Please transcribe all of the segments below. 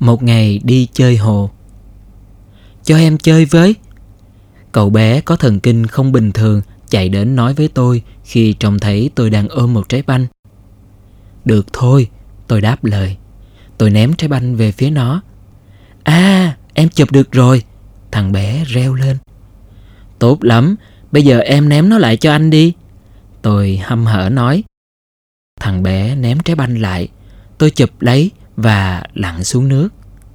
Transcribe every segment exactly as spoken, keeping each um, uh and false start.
Một ngày đi chơi hồ. Cho em chơi với. Cậu bé có thần kinh không bình thường chạy đến nói với tôi khi trông thấy tôi đang ôm một trái banh. Được thôi, tôi đáp lời. Tôi ném trái banh về phía nó. À, em chụp được rồi, thằng bé reo lên. Tốt lắm, bây giờ em ném nó lại cho anh đi, tôi hăm hở nói. Thằng bé ném trái banh lại. Tôi chụp lấy và lặn xuống nước.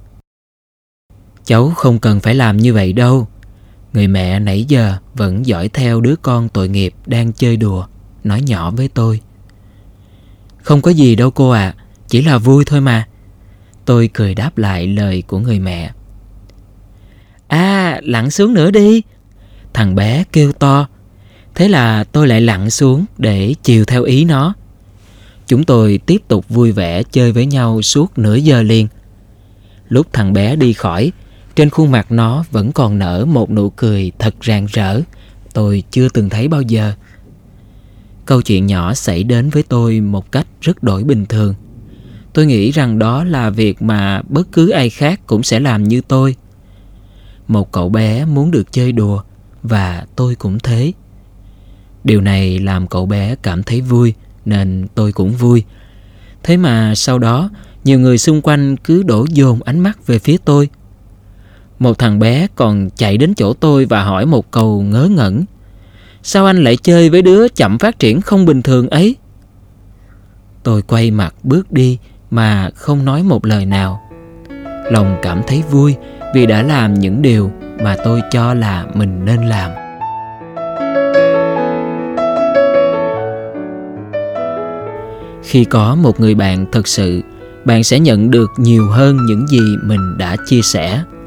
Cháu không cần phải làm như vậy đâu. Người mẹ nãy giờ vẫn dõi theo đứa con tội nghiệp đang chơi đùa, nói nhỏ với tôi. Không có gì đâu cô ạ, à, chỉ là vui thôi mà. Tôi cười đáp lại lời của người mẹ. À, lặn xuống nữa đi, thằng bé kêu to. Thế là tôi lại lặn xuống để chiều theo ý nó. Chúng tôi tiếp tục vui vẻ chơi với nhau suốt nửa giờ liền. Lúc thằng bé đi khỏi, trên khuôn mặt nó vẫn còn nở một nụ cười thật rạng rỡ tôi chưa từng thấy bao giờ. Câu chuyện nhỏ xảy đến với tôi một cách rất đổi bình thường. Tôi nghĩ rằng đó là việc mà bất cứ ai khác cũng sẽ làm như tôi. Một cậu bé muốn được chơi đùa, và tôi cũng thế. Điều này làm cậu bé cảm thấy vui, nên tôi cũng vui. Thế mà sau đó, nhiều người xung quanh cứ đổ dồn ánh mắt về phía tôi. Một thằng bé còn chạy đến chỗ tôi và hỏi một câu ngớ ngẩn. Sao anh lại chơi với đứa chậm phát triển không bình thường ấy? Tôi quay mặt bước đi mà không nói một lời nào. Lòng cảm thấy vui vì đã làm những điều mà tôi cho là mình nên làm. Khi có một người bạn thật sự, bạn sẽ nhận được nhiều hơn những gì mình đã chia sẻ.